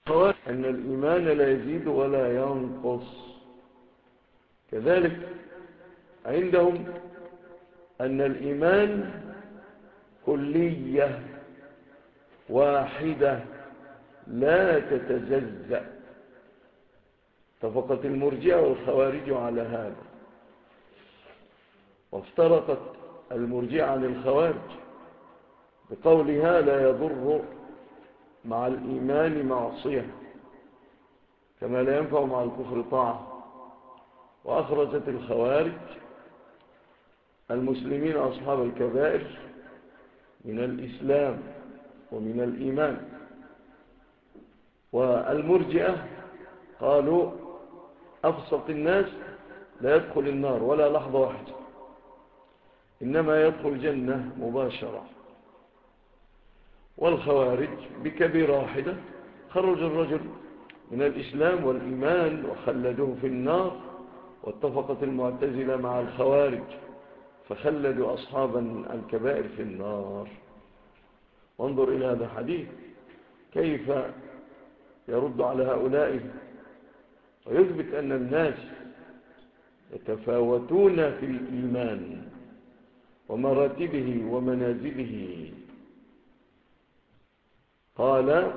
أن الإيمان لا يزيد ولا ينقص. كذلك عندهم أن الإيمان كلية واحدة لا تتجزأ. اتفقت المرجئة والخوارج على هذا، وافترقت المرجئة عن الخوارج بقولها لا يضر مع الإيمان معصية كما لا ينفع مع الكفر طاعة. وأخرجت الخوارج المسلمين أصحاب الكبائر من الإسلام ومن الإيمان. والمرجئة قالوا أفسق الناس لا يدخل النار ولا لحظة واحدة، إنما يدخل الجنة مباشرة. والخوارج بكبيرة واحدة خرج الرجل من الإسلام والإيمان وخلدوه في النار. واتفقت المعتزلة مع الخوارج فخلدوا أصحاب الكبائر في النار. وانظر إلى هذا الحديث كيف يرد على هؤلاء ويثبت أن الناس يتفاوتون في الإيمان ومراتبه ومنازله. قال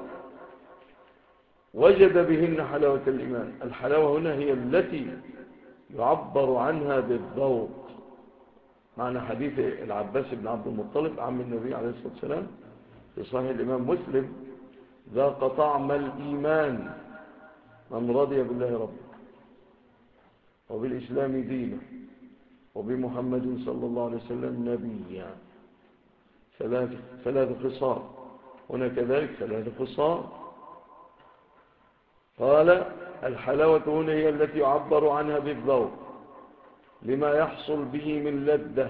وجد بهن حلاوة الإيمان. الحلاوة هنا هي التي يعبر عنها بالذوق. معنى حديث العباس بن عبد المطلب عم النبي عليه الصلاة والسلام في صحيح الإمام مسلم: ذاق طعم الإيمان من رضي بالله ربا وبالإسلام دينا وبمحمد صلى الله عليه وسلم نبيا. ثلاث خصال. هنا كذلك 3 خصال. قال الحلاوة هنا هي التي يعبر عنها بالذوق لما يحصل به من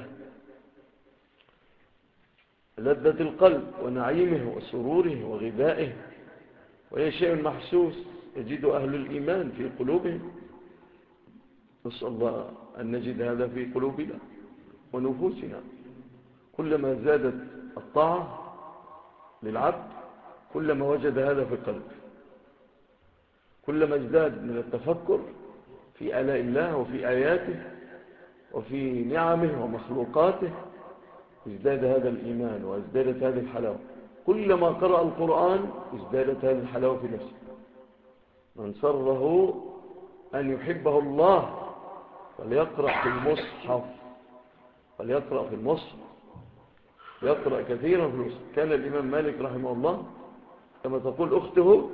لذة القلب ونعيمه وسروره وغذائه، وهي شيء محسوس يجد أهل الإيمان في قلوبهم. نسأل الله أن نجد هذا في قلوبنا ونفوسنا. كلما زادت الطاعة للعبد كلما وجد هذا في قلبه، كلما ازداد من التفكر في آلاء الله وفي آياته وفي نعمه ومخلوقاته ازداد هذا الإيمان وازدادت هذه الحلاوة. كلما قرأ القرآن ازدادت هذه الحلاوة في نفسه. من سره أن يحبه الله فليقرأ في المصحف، فليقرأ في المصحف، يقرأ كثيرا في المصحف. كان الإمام مالك رحمه الله كما تقول أخته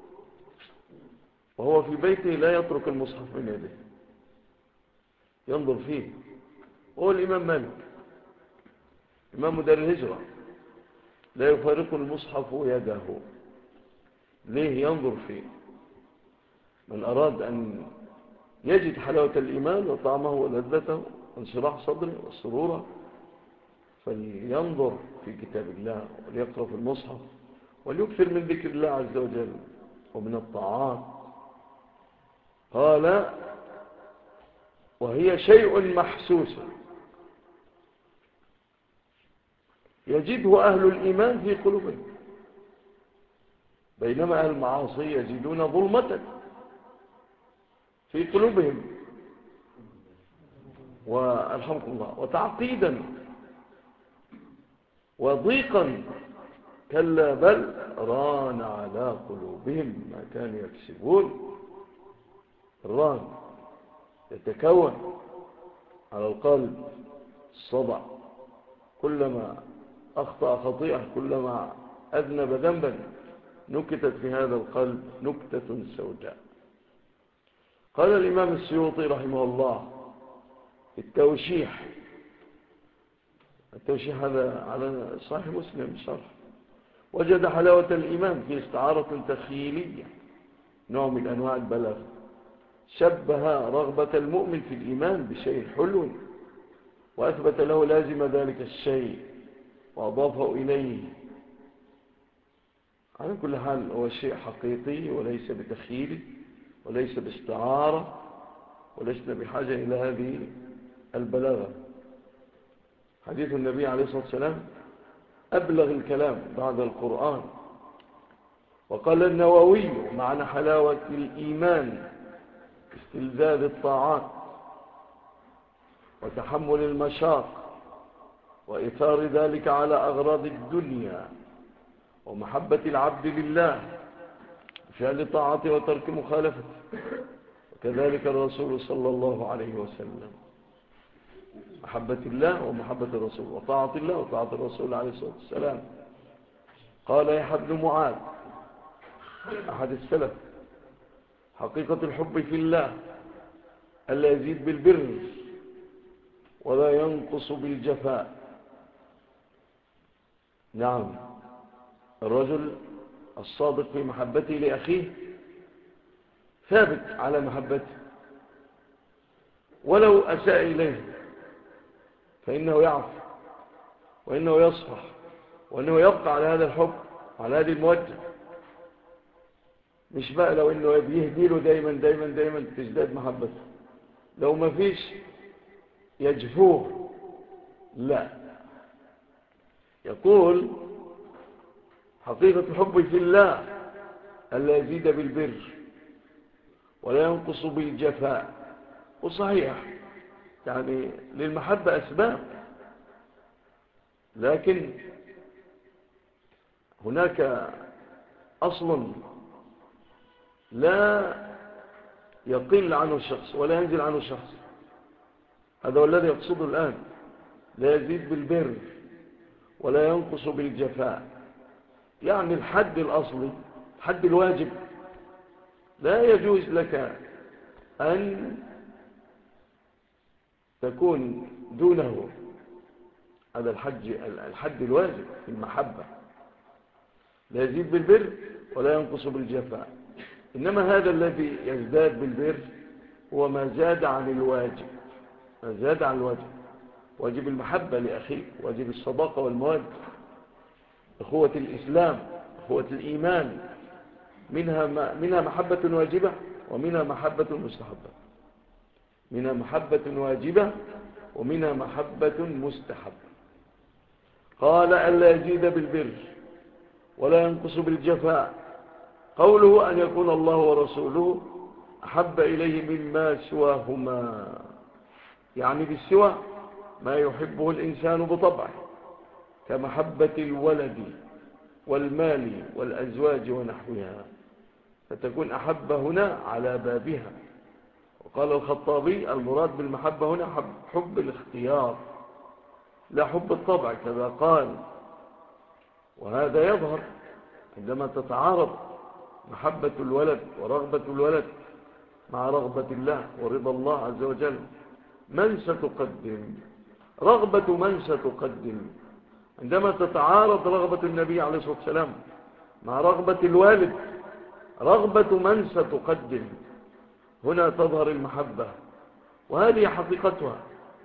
وهو في بيته لا يترك المصحف من يده، ينظر فيه. هو الإمام مالك إمام دار الهجرة لا يفارق المصحف يده. ليه؟ ينظر فيه. من أراد أن يجد حلاوة الإيمان وطعمه ولذته وانشراح صدره والسرور فلينظر في كتاب الله وليقرأ في المصحف وليكثر من ذكر الله عز وجل ومن الطاعات. قال وهي شيء محسوس يجده أهل الإيمان في قلوبهم، بينما أهل المعاصي يجدون ظلمة في قلوبهم والحمكم الله وتعقيدا وضيقا. كلا بل ران على قلوبهم ما كانوا يكسبون. الران يتكون على القلب الصدع. كلما أخطأ خطيئة كلما أذنب ذنبا نكتت في هذا القلب نكتة سوداء. قال الإمام السيوطي رحمه الله التوشيح هذا على صحيح مسلم شرح: وجد حلاوة الإيمان في استعارة تخيلية، نوع من أنواع البلاغة، شبه رغبة المؤمن في الإيمان بشيء حلو وأثبت له لازم ذلك الشيء وأضافه إليه. على كل حال هو شيء حقيقي وليس بتخيل وليس باستعارة، ولسنا بحاجة إلى هذه البلاغة. حديث النبي عليه الصلاة والسلام أبلغ الكلام بعد القرآن، وقال النووي: معنى حلاوة الإيمان استلذاذ الطاعات وتحمل المشاق وإثار ذلك على أغراض الدنيا ومحبة العبد لله بفعل طاعته وترك مخالفته، وكذلك الرسول صلى الله عليه وسلم، محبة الله ومحبة الرسول وطاعة الله وطاعة الرسول عليه الصلاة والسلام. قال يحيى بن معاذ أحد السلف: حقيقة الحب في الله ألا يزيد بالبر ولا ينقص بالجفاء. نعم، الرجل الصادق في محبته لأخيه ثابت على محبته، ولو أساء إليه فإنه يعفو وإنه يصفح وإنه يبقى على هذا الحب وعلى هذه المودة. مش بقى لو إنه يهدي له دايما دايما دايما تزداد محبته، لو ما فيش يجفوه. لا، يقول حقيقة الحب في الله ألا يزيد بالبر ولا ينقص بالجفاء. وصحيح يعني للمحبة أسباب، لكن هناك أصل لا يقل عنه الشخص ولا ينزل عنه الشخص، هذا هو الذي يقصده الآن: لا يزيد بالبر ولا ينقص بالجفاء. يعني الحد الأصلي، الحد الواجب، لا يجوز لك أن تكون دونه. هذا الحد الواجب في المحبة: لا يزيد بالبر ولا ينقص بالجفاء. إنما هذا الذي يزداد بالبر هو ما زاد عن الواجب، ما زاد عن الواجب. واجب المحبة لأخيك، واجب الصداقة والمودة، أخوة الإسلام، أخوة الإيمان، منها محبة واجبة ومنها محبة مستحبة، منها محبة واجبة ومنها محبة مستحبة. قال ألا يزيد بالبر ولا ينقص بالجفاء. قوله أن يكون الله ورسوله أحب إليه مما سواهما، يعني بالسوى ما يحبه الإنسان بطبعه كمحبة الولد والمال والأزواج ونحوها، فتكون أحب هنا على بابها. وقال الخطابي: المراد بالمحبة هنا حب الاختيار لا حب الطبع، كذا قال. وهذا يظهر عندما تتعارض محبة الولد ورغبة الولد مع رغبة الله ورضا الله عز وجل. من ستقدم؟ رغبة من ستقدم؟ عندما تتعارض رغبة النبي عليه الصلاة والسلام مع رغبة الوالد، رغبة من ستقدم؟ هنا تظهر المحبة، وهذه حقيقتها.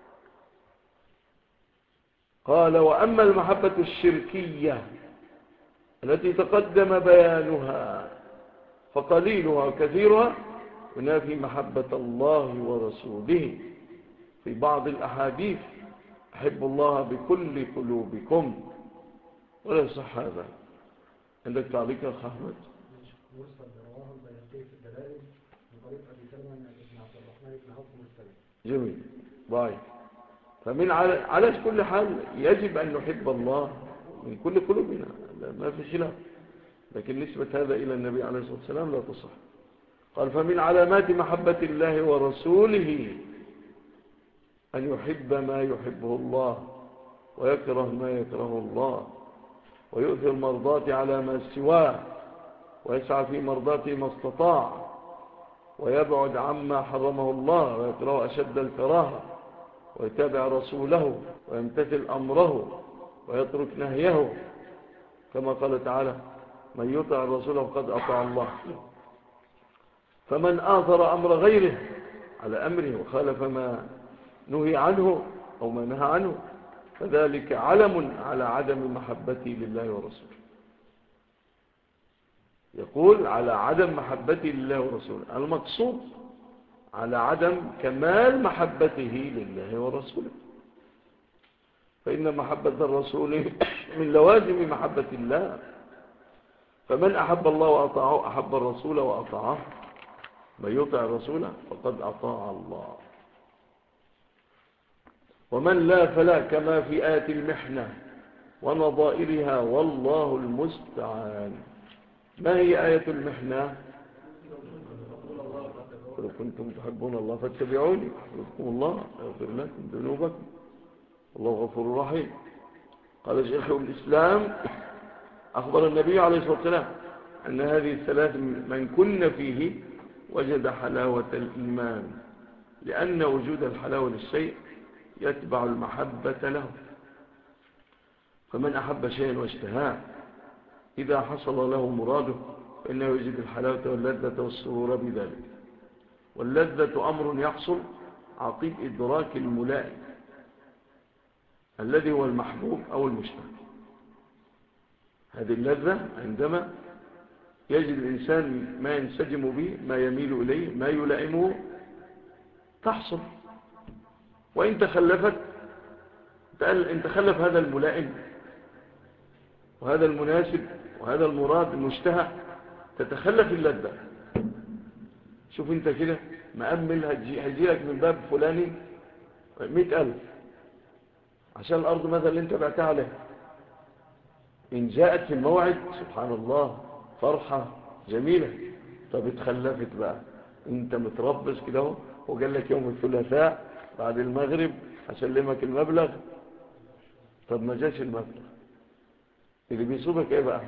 قال: وأما المحبة الشركية التي تقدم بيانها فقليلها وكثيرها ينافي محبة الله ورسوله. في بعض الأحاديث: أحب الله بكل قلوبكم، ولا يصح هذا. عندك تعليق يا أخ أحمد؟ مرسل رواه البيهقي في الدلائل من طريق أبي سلمة بن عبد الرحمن بن عوف مرسل. جميل، ضعيف. فمن على كل حال يجب أن نحب الله من كل قلوبنا، ما في خلاف، لكن نسبة هذا إلى النبي عليه الصلاة والسلام لا تصح. قال: فمن علامات محبة الله ورسوله أن يحب ما يحبه الله ويكره ما يكره الله، ويؤثر مرضاته على ما سواه، ويسعى في مرضاته ما استطاع، ويبعد عما حرمه الله ويكره أشد الكراهة، ويتابع رسوله ويمتثل أمره ويترك نهيه، كما قال تعالى: من يطع الرسول فقد أطاع الله. فمن آثر أمر غيره على أمره وخالف ما نهي عنه أو ما نهى عنه فذلك علم على عدم محبته لله ورسوله. يقول: على عدم محبته لله ورسوله، المقصود على عدم كمال محبته لله ورسوله، فإن محبة الرسول من لوازم محبة الله. فمن أحب الله وأطاعه أحب الرسول وأطاعه، من يطع الرسول فقد أطاع الله. ومن لا فلا، كما في آية المحنة ونظائرها والله المستعان. ما هي آية المحنة؟ قل كنتم تحبون الله فاتبعوني يحببكم الله يغفر لكم ذنوبكم والله غفور رحيم. قال شيخ الإسلام أخبر النبي عليه الصلاة والسلام أن هذه الثلاث من كن فيه وجد حلاوة الإيمان، لأن وجود الحلاوة للشيء يتبع المحبة له. فمن أحب شيئا واشتهاه إذا حصل له مراده فإنه يجد الحلاوة واللذة والسرور بذلك. واللذة أمر يحصل عقيب إدراك الملائم الذي هو المحبوب أو المشتهى. هذه اللذة عندما يجد الإنسان ما ينسجم به، ما يميل إليه، ما يلائمه، تحصل. وإن تخلفت، إن تخلف هذا الملائم وهذا المناسب وهذا المراد المشتهى تتخلف اللذة. شوف انت كده مأمل هيجيلك من باب فلاني 100,000 عشان الأرض مثلا اللي انت بعتها عليها، إن جاءت في الموعد سبحان الله فرحة جميلة. طب اتخلفت بقى، انت متربص كده وقال لك يوم الثلاثاء بعد المغرب هسلمك المبلغ. طب ما جاش المبلغ، اللي بيصيبك ايه بقى؟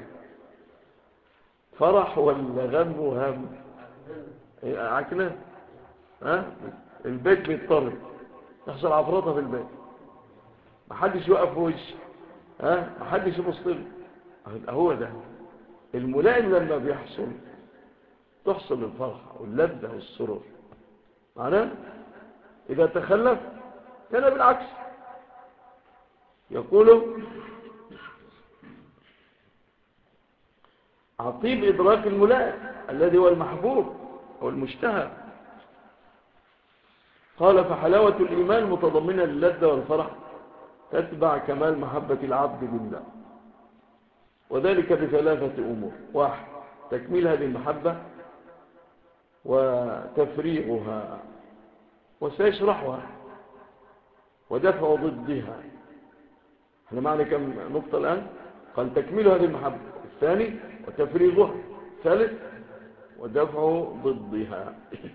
فرح ولا غم وهم؟ عكنة. البيت بيضطرب، تحصل عفرطة في البيت، محدش يوقف في وش، محدش يبص له. هو ده الملائم لما بيحصل تحصل الفرحة واللذة والسرور. معناه إذا تخلف كان بالعكس. يقول عقيب إدراك الملائم الذي هو المحبوب أو المشتهى. قال فحلاوة الإيمان متضمنة للذة والفرح تتبع كمال محبة العبد بالله، وذلك بثلاثة أمور: واحد، تكميل هذه المحبة وتفريغها وسيشرحها ودفع ضدها. احنا معنى كم نقطة الآن؟ قال تكميل هذه المحبة، الثاني وتفريغها، الثالث ودفع ضدها.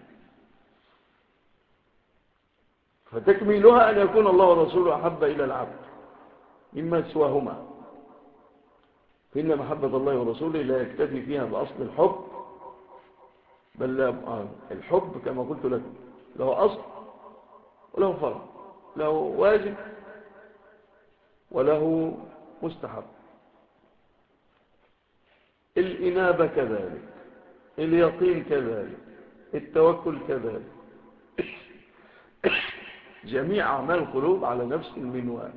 فتكميلها أن يكون الله ورسوله أحب إلى العبد مما سواهما، فإن محبة الله ورسوله لا يكتفي فيها بأصل الحب، بل الحب كما قلت لكم له أصل وله فرع، له واجب وله مستحب. الإنابة كذلك، اليقين كذلك، التوكل كذلك. جميع أعمال القلوب على نفس المنوال.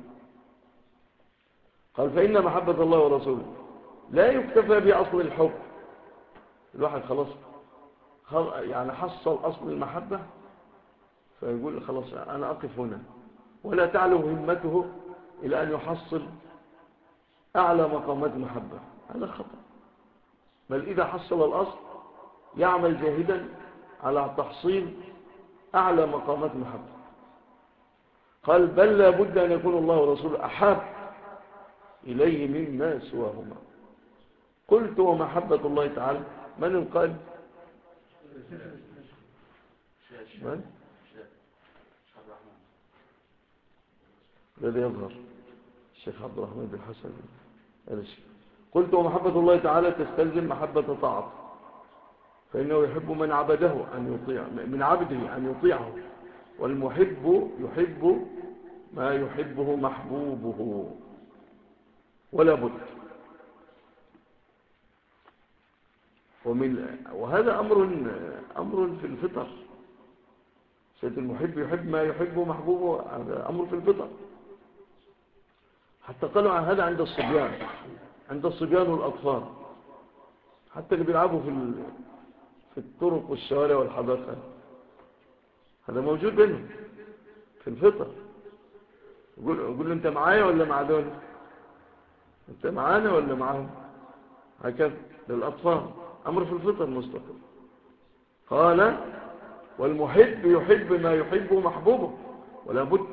قال فإن محبة الله ورسوله لا يكتفى بأصل الحب. الواحد خلاص يعني حصل أصل المحبة فيقول خلاص أنا أقف هنا، ولا تعلو همته إلى أن يحصل أعلى مقامات المحبة. هذا خطأ. بل إذا حصل الأصل يعمل جاهدا على تحصيل أعلى مقامات المحبة. قال بل لا بد أن يكون الله ورسوله أحب إليه مما سواهما. قلت ومحبة الله تعالى من القائل؟ من؟ الذي يظهر الشيخ عبد الرحمن بن حسن. قلت ومحبة الله تعالى تستلزم محبة طاعته، فإنه يحب من عبده أن يطيع، من عبده أن يطيعه، والمحب يحب ما يحبه محبوبه ولا بد. وهذا أمر في الفطر. سيد المحب يحب ما يحبه محبوبه، هذا أمر في الفطر. حتى قالوا عن هذا عند الصبيان، عند الصبيان والأطفال، حتى اللي بيلعبوا في الطرق والشوارع والحدائق، هذا موجود بينهم في الفطر. يقول له انت معايا ولا مع دول؟ انت معانا ولا معاهم؟ هكذا للأطفال، أمر في الفطر مستقر. قال والمحب يحب ما يحبه محبوبه، ولا بد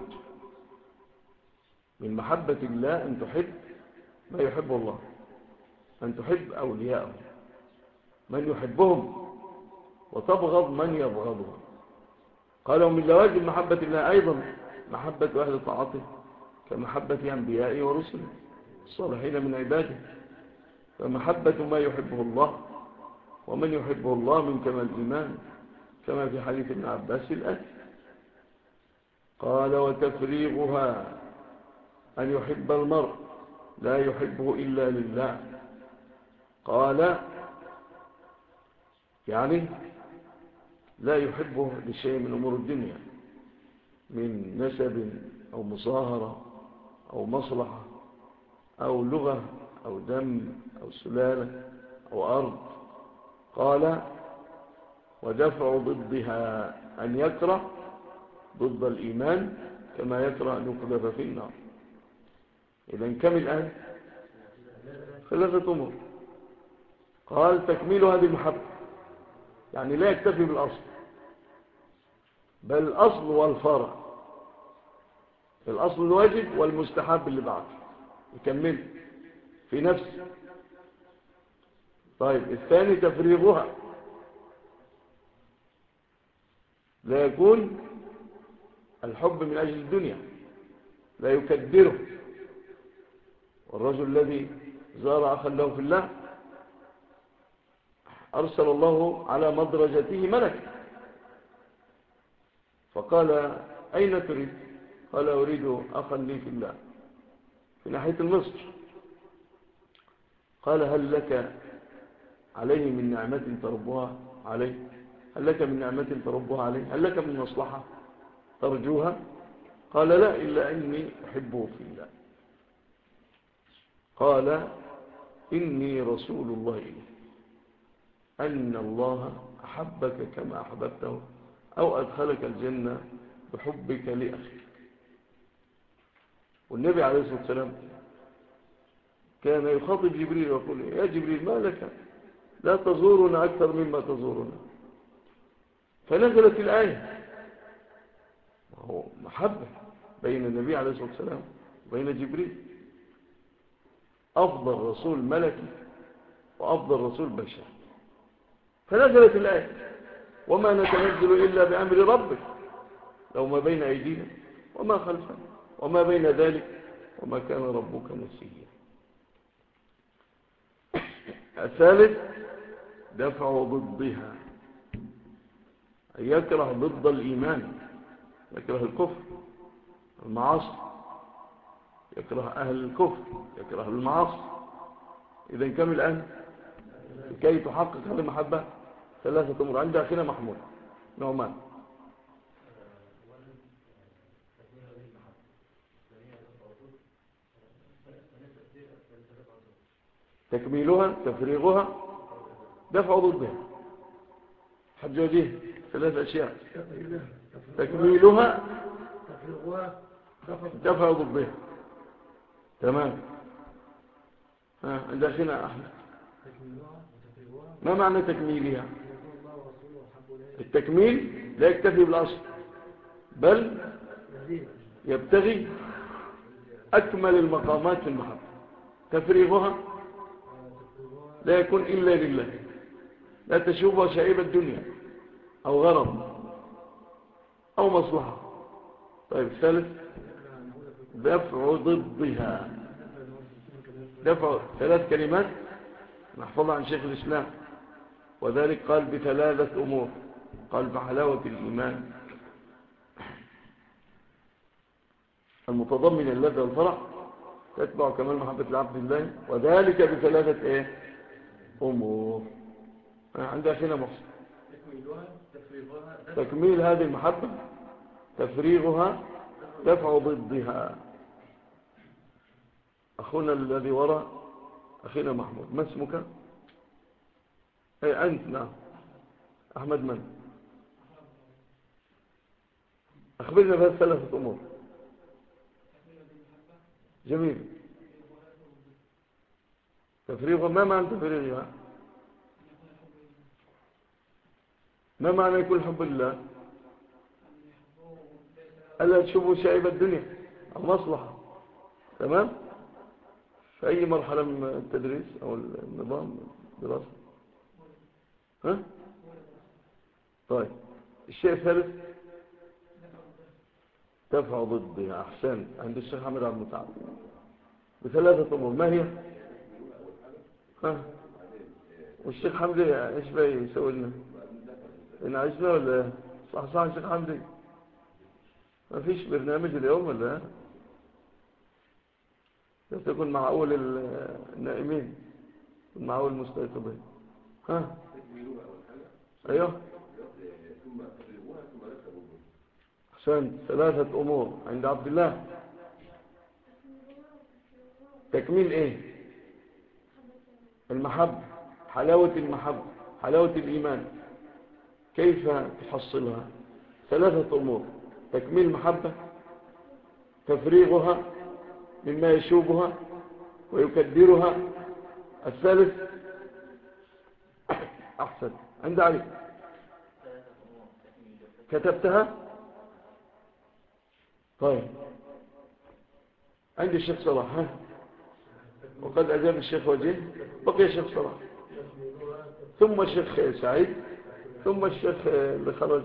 من محبة الله أن تحب ما يحبه الله، أن تحب أولياءه من يحبهم وتبغض من يبغضهم. قال ومن لوازم محبة الله أيضا محبة أهل طاعته كمحبة أنبيائه ورسله الصالحين من عباده، فمحبة ما يحبه الله ومن يحبه الله من كمال الإيمان، كما في حديث ابن عباس الآتي. قال وتفريغها أن يحب المرء لا يحبه إلا لله. قال يعني لا يحبه لشيء من أمور الدنيا من نسب أو مصاهرة أو مصلحة أو لغة أو دم أو سلالة أو أرض. قال ودفع ضدها أن يكره ضد الإيمان كما يكره أن يقذف في النار. إذن كم الآن؟ 3 أمور. قال تكميل هذه المحبة يعني لا يكتفي بالأصل بل الأصل والفرع، الأصل الواجب والمستحب اللي بعده يكمل في نفسه. طيب الثاني تفريغها، لا يكون الحب من أجل الدنيا، لا يكدره. والرجل الذي زار أخا له في الله أرسل الله على مدرجته ملك فقال أين تريد؟ قال أريد أخا لي في الله في ناحية المصر. قال هل لك عليه من نعمة تربها عليه؟ هل لك من نعمة تربها عليه؟ هل لك من مصلحة ترجوها؟ قال لا إلا أني أحبه في الله. قال إني رسول الله إليه أن الله أحبك كما أحببته أو أدخلك الجنة بحبك لأخيك. والنبي عليه الصلاة والسلام كان يخاطب جبريل ويقول يا جبريل ما لك لا تزورنا أكثر مما تزورنا؟ فنزلت الآية، وهو محبة بين النبي عليه الصلاة والسلام وبين جبريل، أفضل رسول ملكي وأفضل رسول بشر. فنزلت الآية وما نتنزل إلا بأمر ربك لو ما بين أيدينا وما خلفنا وما بين ذلك وما كان ربك نسيا. الثالث دفع ضدها، أن يكره ضد الإيمان، يكره الكفر المعاصي، يكره أهل الكفر، يكره المعاصي. إذن كم الآن لكي تحقق هذه المحبة؟ 3 أمور عند أخينا محمود نعمان. تكميلها تفريغها دفع ضدها. حج وجيه 3 أشياء: تكميلها دفع ضدها. تمام. عند أخينا أحمد ما معنى تكميلها؟ التكميل لا يكتفي بالأصل بل يبتغي أكمل المقامات في المحبة. تفريغها لا يكون إلا لله، لا تشوبها شائبة الدنيا أو غرض أو مصلحة. طيب الثالث دفع ضدها، دفع 3 كلمات نحفظها عن شيخ الإسلام، وذلك قال ب3 أمور. قال بحلاوة الإيمان المتضمن اللذة والفرح تتبع كمال محبة العبد الله، وذلك ب3 أمور. عند أخينا محسن تكميل هذه المحبة تفريغها دفع ضدها. أخونا الذي وراء أخينا محمود ما اسمك؟ أي أنت؟ نعم. أحمد من؟ أخبرنا بهذه 3 أمور. جميل. تفريغها، ما معنى تفريغها؟ ما معنى يكون حب الله؟ ألا تشوفوا شائب الدنيا المصلحة. تمام. في أي مرحلة من التدريس أو النظام الدراسي؟ ها؟ طيب، الشيء الثالث تفع ضدها. أحسن. عند الشيخ حمد عبد المتعب بثلاثة أمور. ما هي؟ ها؟ والشيخ حمدي ايش بقى يسوي لنا؟ إن عشنا ولا ايه؟ صح صح الشيخ حمدي، ما فيش برنامج اليوم ولا ايه؟ تكون مع أول النائمين، مع أول المستيقظين. ها؟ أيوه. أحسنت. ثلاثة أمور عند عبد الله. تكميل إيه؟ المحبة، حلاوة المحبة، حلاوة الإيمان. كيف تحصلها؟ ثلاثة أمور: تكميل المحبة، تفريغها مما يشوبها ويكدرها. الثالث أحسن. عند علي كتبتها؟ طيب، عندي الشيخ صلاح. ها؟ وقد أجاب الشيخ وجيه، بقي الشيخ صلاح، ثم الشيخ سعيد، ثم الشيخ اللي خرج.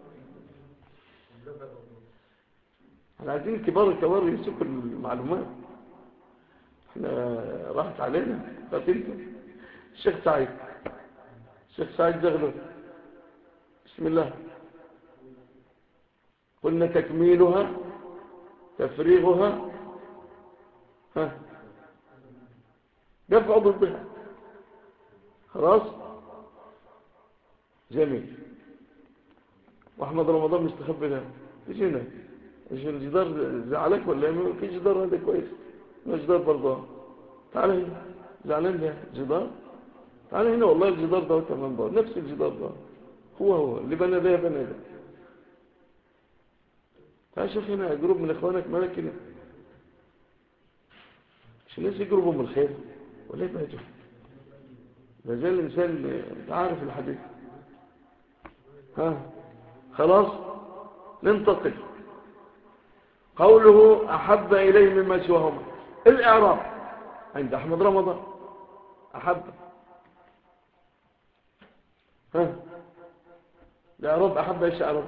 احنا عايزين كبار الكبار يمسكوا المعلومات، احنا راحت علينا. فاتنتم الشيخ سعيد، الشيخ سعيد زغلول. بسم الله. قلنا تكميلها، تفريغها، ها، دفع ضدها. خلاص، جميل. واحمد رمضان مستخبي ده، ايش هنا؟ ايش الجدار زعلك ولا ايه؟ في جدار هذا كويس، ما جدار برضه. تعال هنا، زعلان ده جدار. تعال هنا، والله الجدار ده كمان ده نفس الجدار ده، هو اللي بنى ده بنى ده. تعال شوف هنا جروب من اخوانك مالك كده، مش الناس يجربوا من الخير ولا يبهجوا؟ ده زي الانسان، انت عارف الحديث. ها، خلاص، ننتقل. قوله أحب إليه مما سواهما. الإعراب عند أحمد رمضان أحب. ها، الإعراب أحب إيش أعرب؟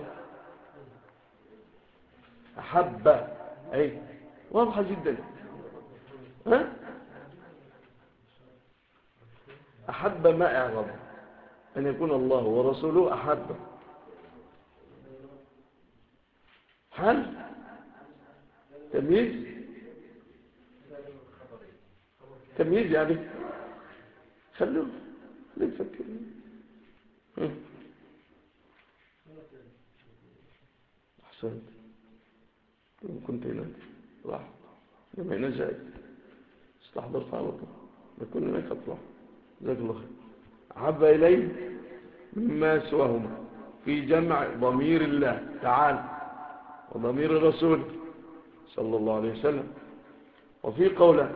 أحب، أي واضحة جدا. ها، أحب ما أعرب أن يكون الله ورسوله أحب. هل تمييز؟ تمييز يعني خلوه نفكر. أحسنت. كنت هناك راح لما هنا جاي استحضرت على طول، لكن هناك أطلع. جزاك الله خير. أحب إليه مما سواهما في جمع ضمير الله تعالى وضمير الرسول صلى الله عليه وسلم. وفي قوله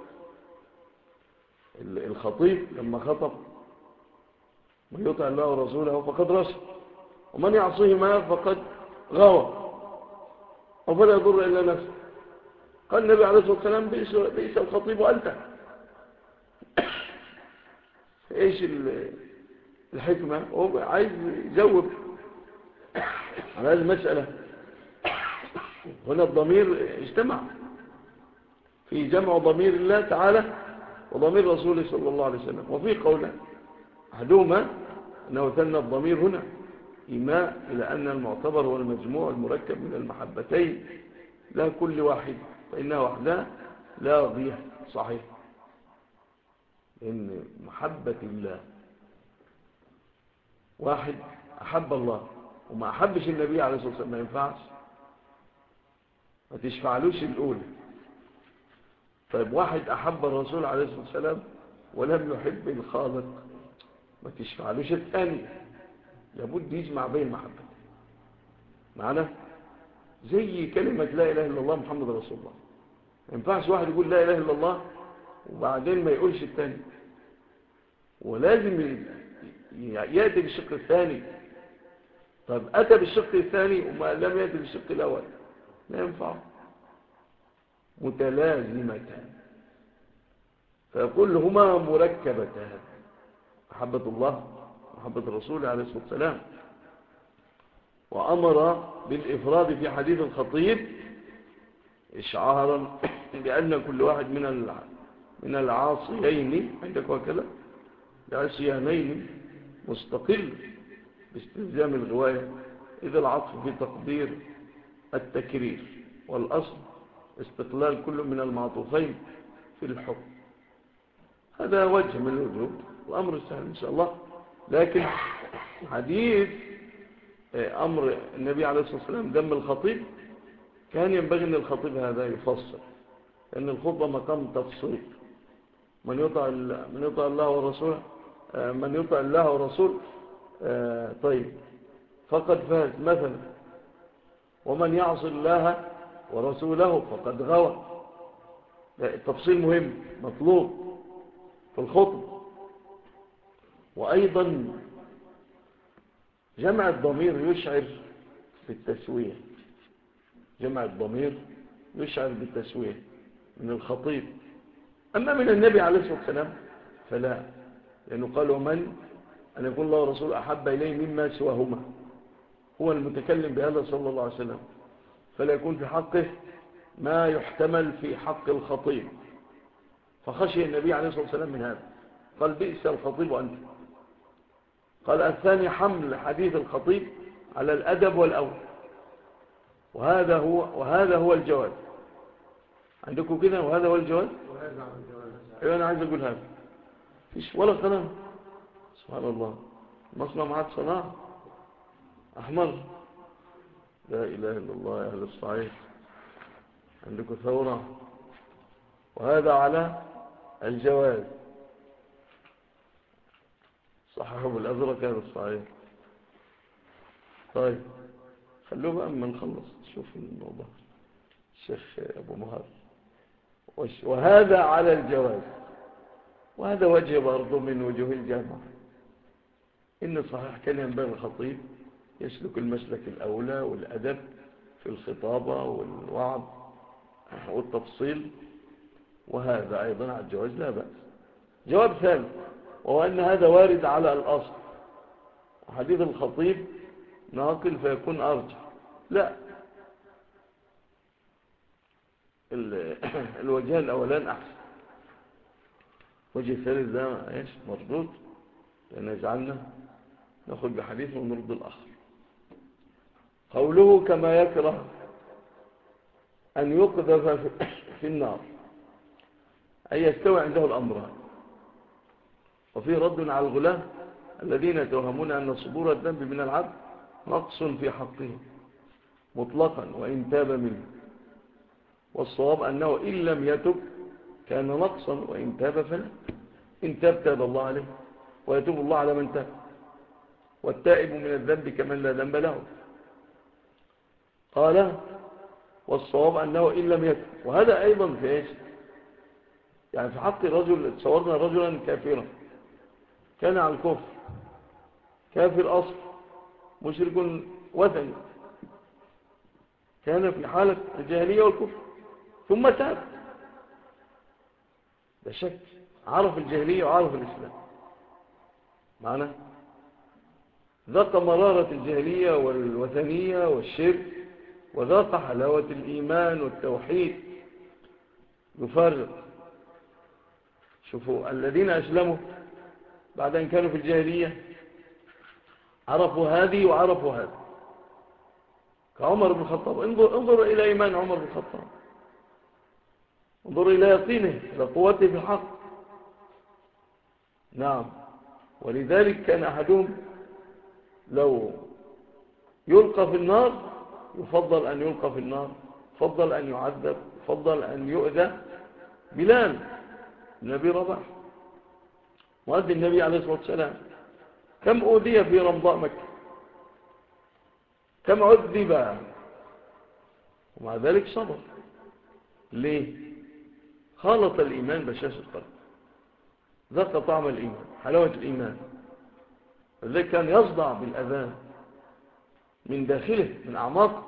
الخطيب لما خطب: من يطع الله ورسوله فقد رشد، ومن يعصيهما فقد غوى وفلا يضر إلا نفسه. قال النبي عليه الصلاة والسلام: بئس الخطيب أنت. ايش الحكمة؟ هو عايز يجاوب على هذه المسألة. هنا الضمير اجتمع في جمع ضمير الله تعالى وضمير رسوله صلى الله عليه وسلم. وفي قوله أحدهما أنه ثنى الضمير هنا إيماء إلى أن المعتبر هو المجموع المركب من المحبتين لا كل واحد، فإنها وحدها لا ضيح. صحيح، لأن محبة الله واحد أحب الله وما أحبش النبي عليه الصلاة والسلام ما ينفعش، ما تشفعلوش الأولى. طيب واحد أحب الرسول عليه الصلاة والسلام ولم يحب الخالق، ما تشفعلوش الثاني. لابد يجمع بين محبتين معنا، زي كلمة لا إله إلا الله محمد رسول الله. ما ينفعش واحد يقول لا إله إلا الله وبعدين ما يقولش الثاني، ولازم يأتي بالشق الثاني. طب أتى بالشق الثاني وما لم يأتي بالشق الأول، لا ينفع، متلازمتان، فيقول هما مركبتان، محبة الله محبة الرسول عليه الصلاة والسلام. وأمر بالإفراد في حديث الخطيب إشعارا بأن كل واحد من العاصيين عندك وكذا العصيانين مستقل باستلزام الغواية، إذا العطف في تقدير التكرير، والأصل استقلال كل من المعطوفين في الحكم. هذا وجه من الوجوه، الأمر سهل إن شاء الله. لكن حديث أمر النبي عليه الصلاة والسلام دم الخطيب كان ينبغي أن الخطيب هذا يفصل، لأن الخطبة مقام تفصيل. من يطع الله ورسوله، من يطع الله ورسوله طيب فقد فاز مثلا، ومن يعصي الله ورسوله فقد غوى. التفصيل مهم مطلوب في الخطبة. وأيضا جمع الضمير يشعر بالتسوية، جمع الضمير يشعر بالتسوية من الخطيب. أما من النبي عليه الصلاة والسلام فلا، لأنه قال ومن أن يقول الله ورسوله أحب إليه مما سواهما، هو المتكلم بهذا صلى الله عليه وسلم، فلا يكون في حقه ما يحتمل في حق الخطيب. فخشي النبي عليه الصلاة والسلام من هذا، قال بئس الخطيب أنت. قال الثاني حمل حديث الخطيب على الأدب والأول، وهذا هو الجواز عندكم كده، وهذا هو الجواز. أيوة أنا عايز أقول هذا فيش ولا كلام. سبحان الله، مصنع معاد صناع أحمر، لا إله إلا الله. يا أهل الصعيد عندكم ثورة، وهذا على الجواز. صححه بالأزرق هذا الصحيح. طيب خلوه بقى أما نخلص شوف الموضوع الشيخ أبو مهار. وهذا على الجواز، وهذا وجه برضه من وجوه الجامعة. إن صحيح كان ينبغي الخطيب يسلك المسلك الأولى والأدب في الخطابة والوعظ والتفصيل، وهذا أيضا على الجواز لا بأس. جواب ثالث، وهو أن هذا وارد على الأصل، وحديث الخطيب ناقل فيكون أرجح. لا، الوجهان الأولان أحسن. وجه الثالث ده ايش مردود، لأن يجعلنا نأخذ بحديث ونرد الآخر. قوله كما يكره أن يقذف في النار، أي يستوي عنده الأمران. وفيه رد على الغلاة الذين يتوهمون أن صدور الذنب من العبد نقص في حقه مطلقا وإن تاب منه، والصواب أنه إن لم يتب كان نقصا، وإن تاب فلا. إن تاب تاب الله عليه، ويتوب الله على من تاب، والتائب من الذنب كمن لا ذنب له. قال والصواب أنه إن لم يتب، وهذا أيضا في إيش؟ يعني في حق رجل، تصورنا رجلا كافرا كان على الكفر، كافر أصل، مشرك وثني، كان في حالة الجاهلية والكفر ثم تاب، لا شك عرف الجاهلية وعرف الإسلام معنا، ذاق مرارة الجاهلية والوثنية والشرك، وذاق حلاوة الإيمان والتوحيد. يفرق. شوفوا الذين أسلموا بعد أن كانوا في الجاهلية عرفوا هذه وعرفوا هذا، كعمر بن الخطاب. انظر إلى إيمان عمر بن الخطاب، انظر إلى يقينه، إلى قوته في الحق. نعم، ولذلك كان أحدهم لو يلقى في النار يفضل أن يلقى في النار، يفضل أن يعذب، يفضل أن يؤذى بلال بن أبي رباح مؤذن النبي عليه الصلاة والسلام. كم أوذي في رمضاء مكة، كم عذب، ومع ذلك صبر. ليه؟ خالط الإيمان بشاشة القلب، ذاق طعم الإيمان، حلاوة الإيمان، ولذلك كان يصدع بالأذان من داخله من أعماقه،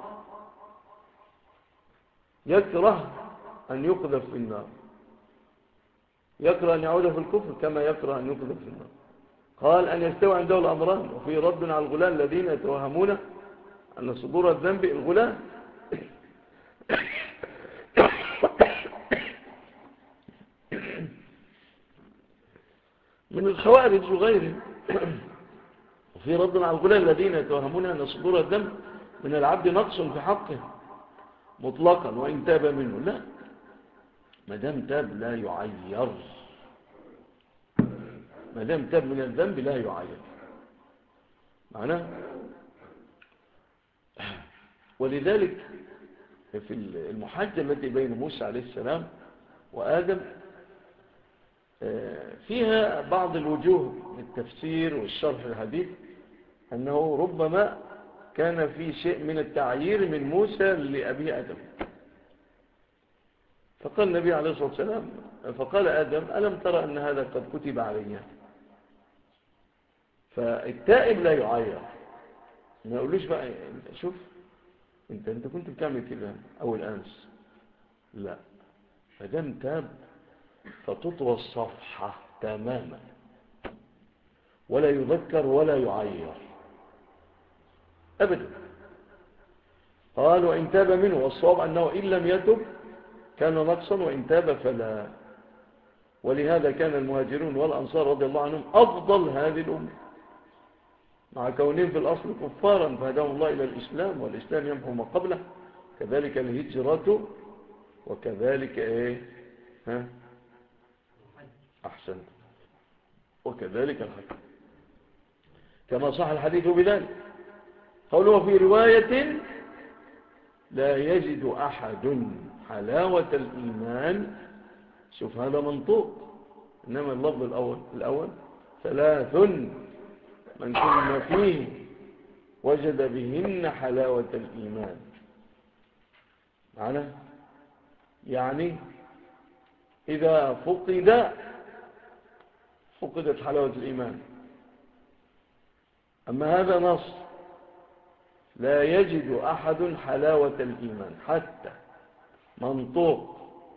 يكره أن يقذف في النار، يكره أن يعود في الكفر كما يكره أن يقذف في النار. قال أن يستوى عنده الأمران، وفي رد على الغلال الذين يتوهمون أن صدور الذنب الغلال من الخوارج وغيرهم. وفي رد على الغلال الذين يتوهمون أن صدور الذنب من العبد نقص في حقه مطلقا وإن تاب منه. لا، ما دام تاب لا يعير، ما دام تاب من الذنب لا يعير معناه. ولذلك في المحاجة التي بين موسى عليه السلام وآدم فيها بعض الوجوه للتفسير والشرح الحديث، أنه ربما كان في شيء من التعيير من موسى لأبي آدم. فقال النبي عليه الصلاة والسلام، فقال آدم ألم ترى أن هذا قد كتب علي؟ فالتائب لا يعير، ما يقولوش بقى شوف انت كنت بتعمل كده أول أمس، لا، فدام تاب فتطوى الصفحة تماما ولا يذكر ولا يعير أبدا. قال وإن تاب منه، والصواب أنه إن لم يتب كان نقصا، وإن تاب فلا. ولهذا كان المهاجرون والأنصار رضي الله عنهم أفضل هذه الأمة، مع كونهم في الأصل كفارا فهداهم الله إلى الإسلام، والإسلام يمحو ما قبله، كذلك الهجرة، وكذلك أحسنت، وكذلك الحج، كما صح الحديث بذلك. قوله في رواية لا يجد أحد حلاوة الإيمان، شوف هذا منطوق، إنما اللفظ الأول ثلاث من كن فيه وجد بهن حلاوة الإيمان. معنى يعني إذا فقدت حلاوة الإيمان. أما هذا نص لا يجد أحد حلاوة الإيمان حتى منطوق.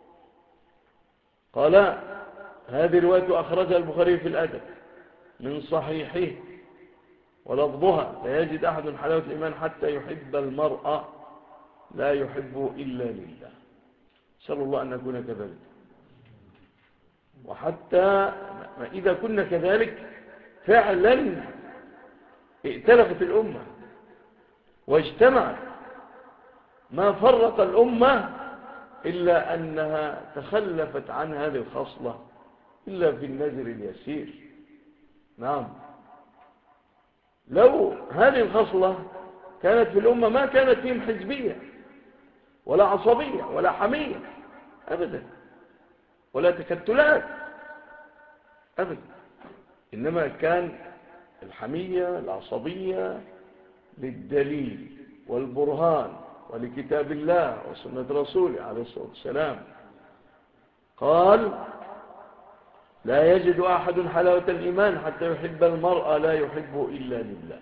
قال هذه رواية أخرجها البخاري في الأدب من صحيحه، ولفظها لا يجد أحد حلاوة الإيمان حتى يحب المرأة لا يحب إلا لله. نسأل الله أن نكون كذلك. وحتى إذا كنا كذلك فعلا ائتلفت الأمة واجتمعت، ما فرق الأمة إلا أنها تخلفت عن هذه الخصلة إلا في النذر اليسير. نعم، لو هذه الخصلة كانت في الأمة ما كانت فيهم حزبية ولا عصبية ولا حمية أبدا، ولا تكتلات أبدا، إنما كان الحمية العصبية للدليل والبرهان ولكتاب الله وسنة رسوله عليه الصلاة والسلام. قال لا يجد أحد حلاوة الإيمان حتى يحب المرأة لا يحب إلا لله،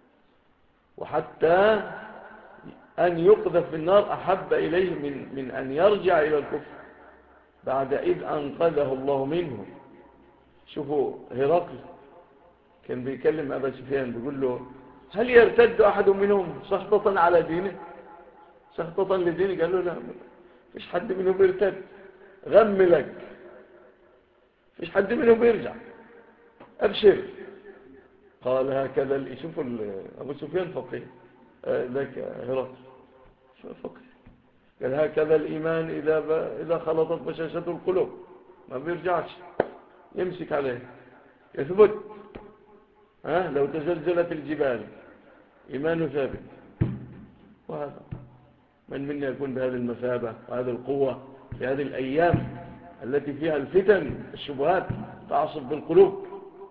وحتى أن يقذف في النار أحب إليه من أن يرجع إلى الكفر بعد إذ أنقذه الله منه. شوفوا هرقل كان بيكلم أبا سفيان بيقول له هل يرتد أحد منهم سخطة على دينه، سخطة لدينه؟ قال له لا، فيش حد منهم يرتد، غم لك، فيش حد منهم يرجع، أبشر. قال هكذا، شوفوا أبو سفيان فقيه، ذاك هرقل فقيه، قال هكذا الإيمان إذا خلطت بشاشة القلوب ما بيرجعش، يمسك عليه يثبت. لو تزلزلت الجبال إيمانه ثابت. وهذا من منا يكون بهذه المثابة وهذه القوة في هذه الأيام التي فيها الفتن الشبهات تعصف بالقلوب،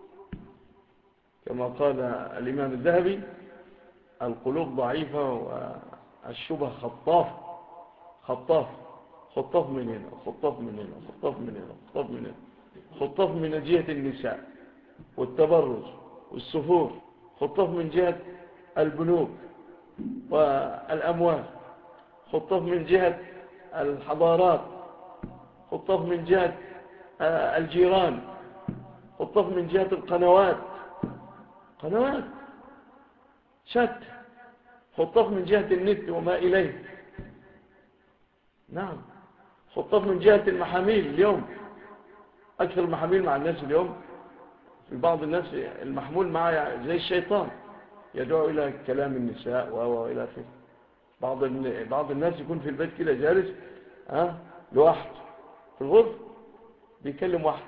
كما قال الإمام الذهبي القلوب ضعيفة والشبه خطاف خطاف من هنا وخطاف من هنا وخطاف من هنا وخطاف من هنا، خطاف من جهة النساء والتبرج والسفور، خطاف من جهة البنوك والأموال، خطاف من جهة الحضارات، خطاف من جهة الجيران، خطاف من جهة القنوات، قنوات شتى، خطاف من جهة النت وما إليه. نعم، خطاف من جهة المحاميل. اليوم أكثر المحاميل مع الناس اليوم، في بعض الناس المحمول معه زي الشيطان يدعو إلى كلام النساء وإلى آخره. بعض الناس يكون في البيت كده جالس لوحده في الغرفة بيكلم واحد،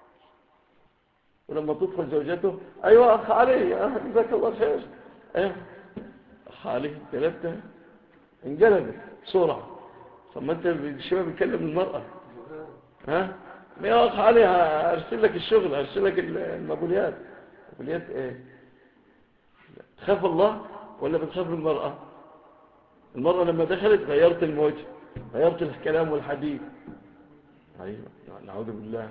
ولما تدخل زوجته أيوة أخ علي جزاك الله خير، أيوة أخ علي قلبتها انقلبت بسرعة. ثم أنت الشباب بيكلم المرأة يا أخ علي أرسل لك الشغل، أرسل لك المبوليات. مبوليات إيه؟ تخاف الله ولا بتخاف المرأة؟ المرأة لما دخلت غيرت الموجة، غيرت الكلام والحديث. أيوة نعوذ بالله.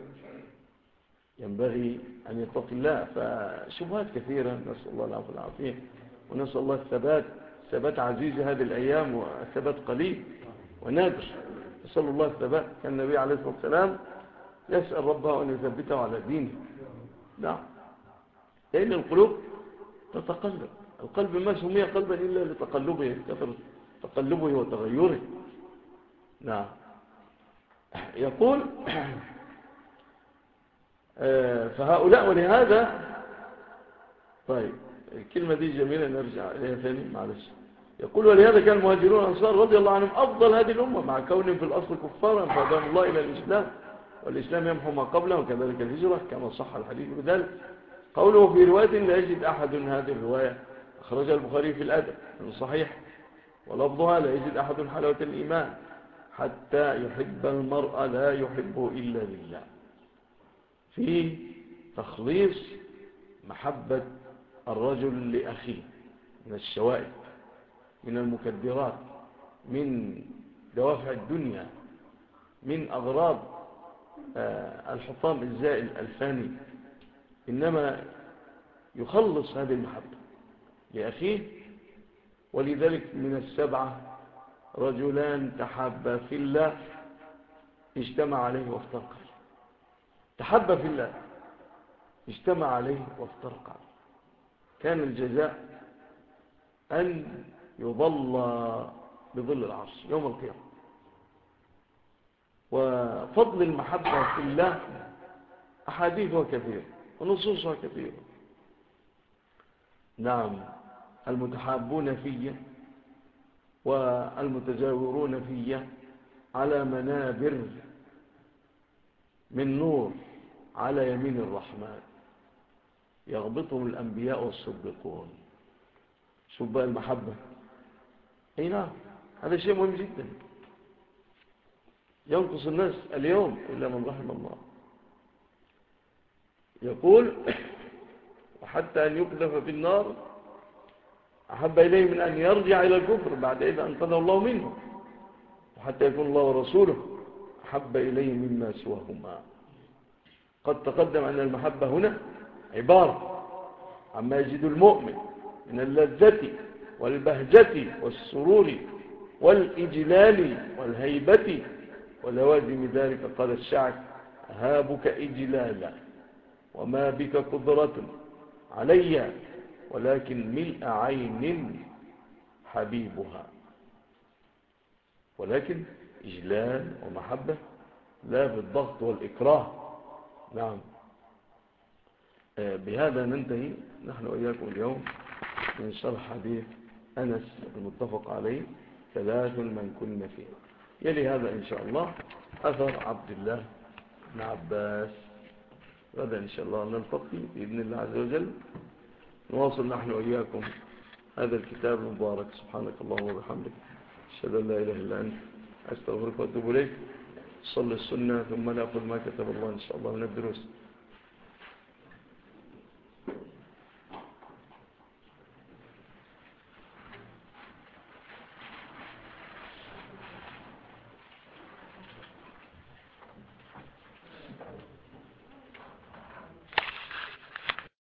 ينبغي أن يتقي الله. فشبهات كثيرة، نسأل الله العافية والعافية، ونسأل الله الثبات. ثبات عزيز هذه الأيام، والثبات قليل ونادر. نسأل الله الثبات. كان النبي عليه الصلاة والسلام يسأل ربه أن يثبته على دينه. نعم، لأن القلوب تتقلب. القلب ما سمي قلبا إلا لتقلبه، كثر تقلبه وتغيره. نعم. يقول فهؤلاء، ولهذا طيب الكلمة دي جميلة نرجع إليها ثاني معلش. يقول ولهذا كان المهاجرون والأنصار رضي الله عنهم أفضل هذه الأمة، مع كونهم في الأصل كفارا فهداهم الله إلى الإسلام، والإسلام يمحو ما قبله، وكذلك الهجرة كما صح الحديث بذلك. قوله في رواية لا يجد أحد، هذه الرواية أخرجها البخاري في الأدب من صحيح، ولفظها لا يجد أحد حلاوة الإيمان حتى يحب المرء لا يحبه إلا لله. في تخليص محبة الرجل لأخيه من الشوائب، من المكدرات، من دوافع الدنيا، من أغراض الحطام الزائل الفاني، إنما يخلص هذه المحبة لأخيه. ولذلك من السبعة رجلان تحابا في الله اجتمع عليه وافترق عليه. تحابا في الله اجتمع عليه وافترق عليه، كان الجزاء أن يظل بظل العرش يوم القيامة. وفضل المحبة في الله أحاديثها كثيرة ونصوصها كثيرة. نعم، المتحابون في والمتجاورون في على منابر من نور على يمين الرحمن يغبطهم الأنبياء والصديقون. شوف بقى المحبة. أي نعم، هذا شيء مهم جدا. ينقص الناس اليوم إلا من رحم الله. يقول وحتى أن يقذف في النار أحب إليه من أن يرجع إلى الكفر بعد إذا أنقذه الله منه، وحتى يكون الله ورسوله أحب إليه مما سواهما. قد تقدم أن المحبة هنا عبارة عما يجد المؤمن من اللذة والبهجة والسرور والإجلال والهيبة ولوازم ذلك. قال الشاعر هابك إجلالا وما بك قدرة علي ولكن ملء عين حبيبها. ولكن إجلال ومحبة لا بالضغط والإكراه. نعم. بهذا ننتهي نحن وإياكم اليوم من شرح حديث أنس المتفق عليه 3 من كن فيه. يلي هذا إن شاء الله أثر عبد الله بن عباس. غدا إن شاء الله نلتقي بإذن الله عز وجل، نواصل نحن وإياكم هذا الكتاب المبارك. سبحانك اللهم وبحمدك أشهد أن لا إله إلا أنت أستغفرك وأتوب إليك. صل السنة ثم نأخذ ما كتب الله إن شاء الله من الدروس.